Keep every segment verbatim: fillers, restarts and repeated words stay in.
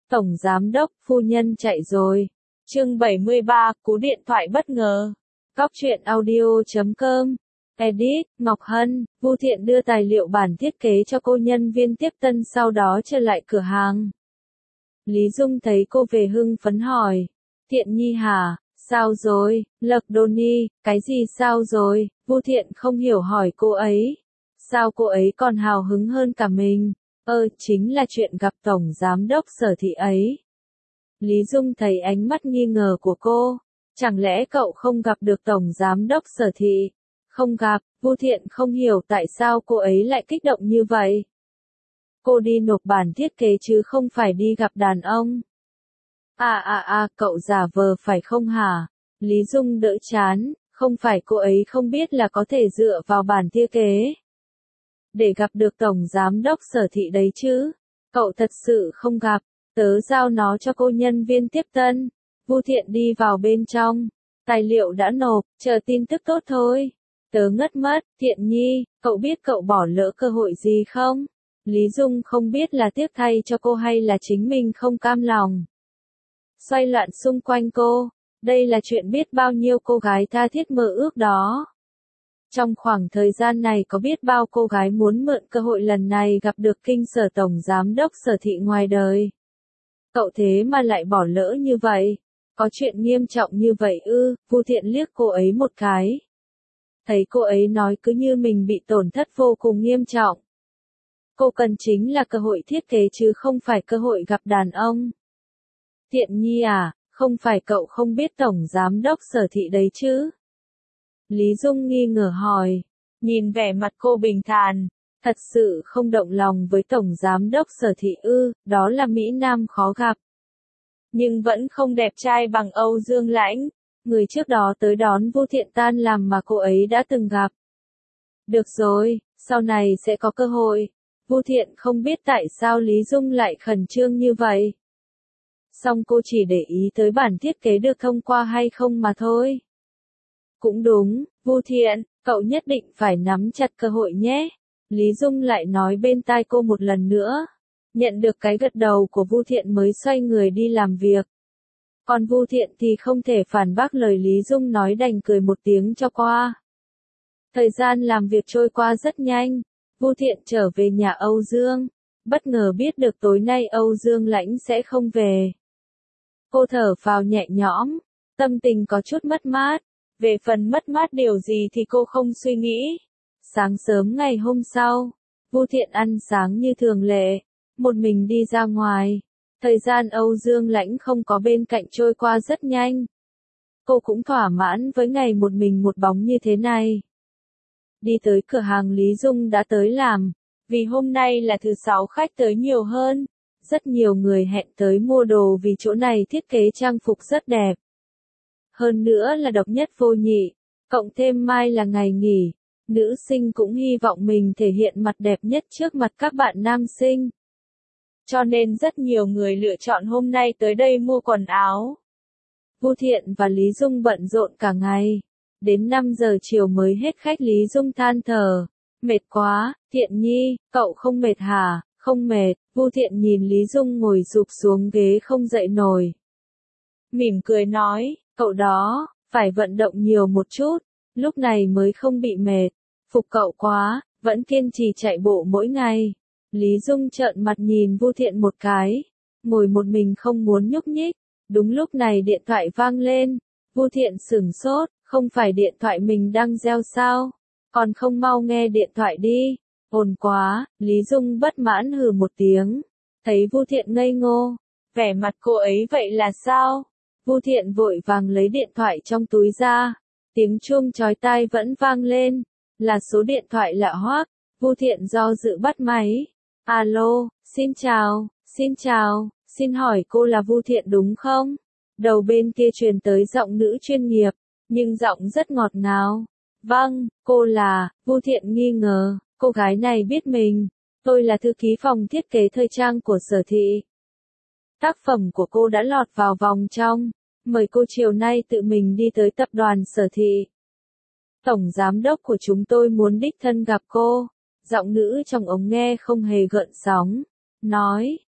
Tổng giám đốc, phu nhân chạy rồi. Chương bảy mươi ba, cú điện thoại bất ngờ. Cóc truyện audio chấm com. Edit, Ngọc Hân, Vu Thiện đưa tài liệu bản thiết kế cho cô nhân viên tiếp tân sau đó trở lại cửa hàng. Lý Dung thấy cô về hưng phấn hỏi. Thiện Nhi hả? Sao rồi? Lộc Đô Ni, cái gì sao rồi? Vu Thiện không hiểu hỏi cô ấy. Sao cô ấy còn hào hứng hơn cả mình? Ơ, chính là chuyện gặp Tổng Giám đốc Sở Thị ấy. Lý Dung thấy ánh mắt nghi ngờ của cô. Chẳng lẽ cậu không gặp được Tổng Giám đốc Sở Thị? Không gặp, Vu Thiện không hiểu tại sao cô ấy lại kích động như vậy. Cô đi nộp bản thiết kế chứ không phải đi gặp đàn ông. À à à, cậu giả vờ phải không hả? Lý Dung đỡ chán, không phải cô ấy không biết là có thể dựa vào bản thiết kế để gặp được Tổng Giám đốc Sở Thị đấy chứ. Cậu thật sự không gặp, tớ giao nó cho cô nhân viên tiếp tân. Vu Thiện đi vào bên trong, tài liệu đã nộp, chờ tin tức tốt thôi. Tớ ngất mất, Thiện Nhi, cậu biết cậu bỏ lỡ cơ hội gì không? Lý Dung không biết là tiếc thay cho cô hay là chính mình không cam lòng. Xoay loạn xung quanh cô, đây là chuyện biết bao nhiêu cô gái tha thiết mơ ước đó. Trong khoảng thời gian này có biết bao cô gái muốn mượn cơ hội lần này gặp được kinh sở Tổng Giám đốc Sở Thị ngoài đời. Cậu thế mà lại bỏ lỡ như vậy. Có chuyện nghiêm trọng như vậy ư? Vu Thiện liếc cô ấy một cái. Thấy cô ấy nói cứ như mình bị tổn thất vô cùng nghiêm trọng. Cô cần chính là cơ hội thiết kế chứ không phải cơ hội gặp đàn ông. Thiện Nhi à, không phải cậu không biết Tổng Giám đốc Sở Thị đấy chứ? Lý Dung nghi ngờ hỏi, nhìn vẻ mặt cô bình thản, thật sự không động lòng với Tổng Giám đốc Sở Thị ư, đó là Mỹ Nam khó gặp. Nhưng vẫn không đẹp trai bằng Âu Dương Lãnh, người trước đó tới đón Vu Thiện tan làm mà cô ấy đã từng gặp. Được rồi, sau này sẽ có cơ hội. Vu Thiện không biết tại sao Lý Dung lại khẩn trương như vậy. Song cô chỉ để ý tới bản thiết kế được thông qua hay không mà thôi. Cũng đúng, Vu Thiện, cậu nhất định phải nắm chặt cơ hội nhé. Lý Dung lại nói bên tai cô một lần nữa. Nhận được cái gật đầu của Vu Thiện mới xoay người đi làm việc. Còn Vu Thiện thì không thể phản bác lời Lý Dung nói đành cười một tiếng cho qua. Thời gian làm việc trôi qua rất nhanh. Vu Thiện trở về nhà Âu Dương. Bất ngờ biết được tối nay Âu Dương Lãnh sẽ không về. Cô thở phào nhẹ nhõm. Tâm tình có chút mất mát. Về phần mất mát điều gì thì cô không suy nghĩ. Sáng sớm ngày hôm sau, Vu Thiện ăn sáng như thường lệ, một mình đi ra ngoài. Thời gian Âu Dương Lãnh không có bên cạnh trôi qua rất nhanh. Cô cũng thỏa mãn với ngày một mình một bóng như thế này. Đi tới cửa hàng Lý Dung đã tới làm, vì hôm nay là thứ sáu khách tới nhiều hơn. Rất nhiều người hẹn tới mua đồ vì chỗ này thiết kế trang phục rất đẹp. Hơn nữa là độc nhất vô nhị, cộng thêm mai là ngày nghỉ, nữ sinh cũng hy vọng mình thể hiện mặt đẹp nhất trước mặt các bạn nam sinh. Cho nên rất nhiều người lựa chọn hôm nay tới đây mua quần áo. Vu Thiện và Lý Dung bận rộn cả ngày. Đến năm giờ chiều mới hết khách. Lý Dung than thở. Mệt quá, Thiện Nhi, cậu không mệt hả? Không mệt. Vu Thiện nhìn Lý Dung ngồi rụp xuống ghế không dậy nổi. Mỉm cười nói, cậu đó, phải vận động nhiều một chút, lúc này mới không bị mệt. Phục cậu quá, vẫn kiên trì chạy bộ mỗi ngày. Lý Dung trợn mặt nhìn Vu Thiện một cái, ngồi một mình không muốn nhúc nhích. Đúng lúc này điện thoại vang lên, Vu Thiện sửng sốt, không phải điện thoại mình đang reo sao? Còn không mau nghe điện thoại đi. Ồn quá, Lý Dung bất mãn hừ một tiếng. Thấy Vu Thiện ngây ngô, vẻ mặt cô ấy vậy là sao? Vu Thiện vội vàng lấy điện thoại trong túi ra. Tiếng chuông chói tai vẫn vang lên, là số điện thoại lạ hoắc. Vu Thiện do dự bắt máy. Alo, xin chào, xin chào, xin hỏi cô là Vu Thiện đúng không? Đầu bên kia truyền tới giọng nữ chuyên nghiệp, nhưng giọng rất ngọt ngào. Vâng, cô là. Vu Thiện nghi ngờ, cô gái này biết mình. Tôi là thư ký phòng thiết kế thời trang của Sở Thị. Tác phẩm của cô đã lọt vào vòng trong. Mời cô chiều nay tự mình đi tới tập đoàn Sở Thị. Tổng giám đốc của chúng tôi muốn đích thân gặp cô. Giọng nữ trong ống nghe không hề gợn sóng. Nói,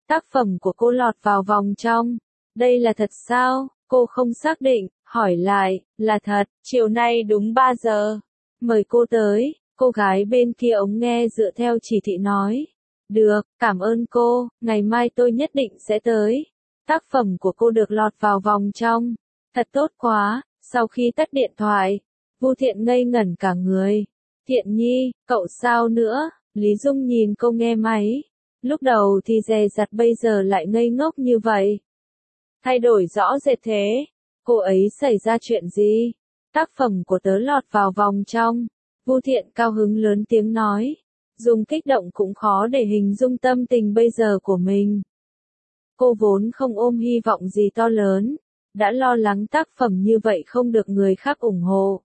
tác phẩm của cô lọt vào vòng trong. Đây là thật sao? Cô không xác định, hỏi lại, là thật, chiều nay đúng ba giờ. Mời cô tới, cô gái bên kia ống nghe dựa theo chỉ thị nói. Được, cảm ơn cô, ngày mai tôi nhất định sẽ tới. Tác phẩm của cô được lọt vào vòng trong. Thật tốt quá, sau khi tắt điện thoại, Vu Thiện ngây ngẩn cả người. Thiện Nhi, cậu sao nữa? Lý Dung nhìn cô nghe máy. Lúc đầu thì dè dặt bây giờ lại ngây ngốc như vậy. Thay đổi rõ rệt thế. Cô ấy xảy ra chuyện gì? Tác phẩm của tớ lọt vào vòng trong. Vu Thiện cao hứng lớn tiếng nói. Dùng kích động cũng khó để hình dung tâm tình bây giờ của mình. Cô vốn không ôm hy vọng gì to lớn. Đã lo lắng tác phẩm như vậy không được người khác ủng hộ.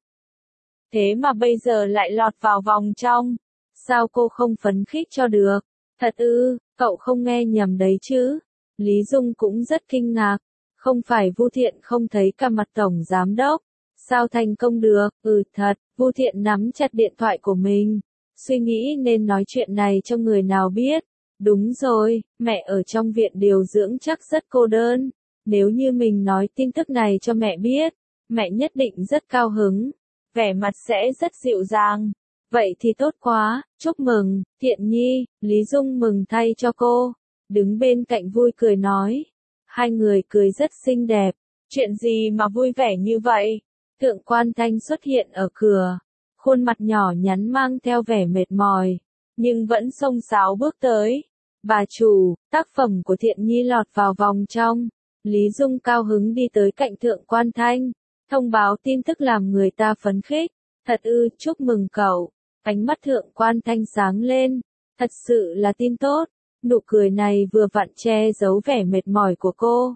Thế mà bây giờ lại lọt vào vòng trong. Sao cô không phấn khích cho được? Thật ư, cậu không nghe nhầm đấy chứ? Lý Dung cũng rất kinh ngạc. Không phải Vu Thiện không thấy cả mặt tổng giám đốc. Sao thành công được? Ừ thật, Vu Thiện nắm chặt điện thoại của mình. Suy nghĩ nên nói chuyện này cho người nào biết. Đúng rồi, mẹ ở trong viện điều dưỡng chắc rất cô đơn. Nếu như mình nói tin tức này cho mẹ biết, mẹ nhất định rất cao hứng. Vẻ mặt sẽ rất dịu dàng. Vậy thì tốt quá, chúc mừng, Thiện Nhi, Lý Dung mừng thay cho cô. Đứng bên cạnh vui cười nói. Hai người cười rất xinh đẹp. Chuyện gì mà vui vẻ như vậy? Thượng Quan Thanh xuất hiện ở cửa. Khuôn mặt nhỏ nhắn mang theo vẻ mệt mỏi. Nhưng vẫn xông xáo bước tới. Bà chủ, tác phẩm của Thiện Nhi lọt vào vòng trong. Lý Dung cao hứng đi tới cạnh Thượng Quan Thanh. Thông báo tin tức làm người ta phấn khích. Thật ư, chúc mừng cậu. Ánh mắt Thượng Quan Thanh sáng lên. Thật sự là tin tốt. Nụ cười này vừa vặn che giấu vẻ mệt mỏi của cô.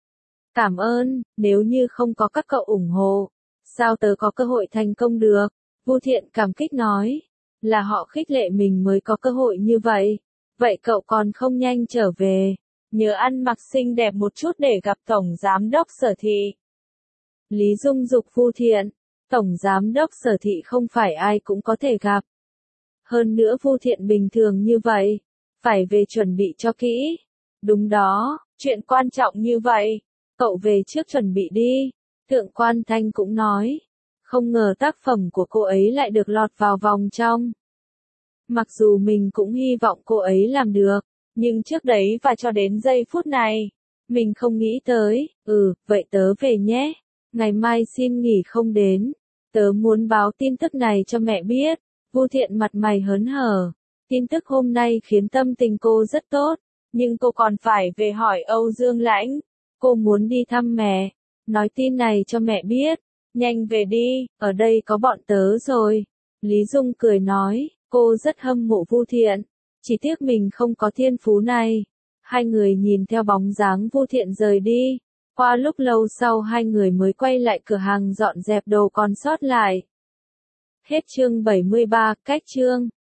Cảm ơn, nếu như không có các cậu ủng hộ, sao tớ có cơ hội thành công được? Vu Thiện cảm kích nói. Là họ khích lệ mình mới có cơ hội như vậy. Vậy cậu còn không nhanh trở về. Nhớ ăn mặc xinh đẹp một chút để gặp Tổng Giám đốc Sở Thị. Lý Dung dục Vu Thiện. Tổng Giám đốc Sở Thị không phải ai cũng có thể gặp. Hơn nữa Vu Thiện bình thường như vậy. Phải về chuẩn bị cho kỹ. Đúng đó, chuyện quan trọng như vậy. Cậu về trước chuẩn bị đi. Thượng Quan Thanh cũng nói. Không ngờ tác phẩm của cô ấy lại được lọt vào vòng trong. Mặc dù mình cũng hy vọng cô ấy làm được. Nhưng trước đấy và cho đến giây phút này. Mình không nghĩ tới. Ừ, vậy tớ về nhé. Ngày mai xin nghỉ không đến. Tớ muốn báo tin tức này cho mẹ biết. Vu Thiện mặt mày hớn hở. Tin tức hôm nay khiến tâm tình cô rất tốt. Nhưng cô còn phải về hỏi Âu Dương Lãnh. Cô muốn đi thăm mẹ. Nói tin này cho mẹ biết. Nhanh về đi, ở đây có bọn tớ rồi. Lý Dung cười nói, cô rất hâm mộ Vu Thiện. Chỉ tiếc mình không có thiên phú này. Hai người nhìn theo bóng dáng Vu Thiện rời đi. Qua lúc lâu sau hai người mới quay lại cửa hàng dọn dẹp đồ còn sót lại. Hết chương bảy mươi ba, cách chương.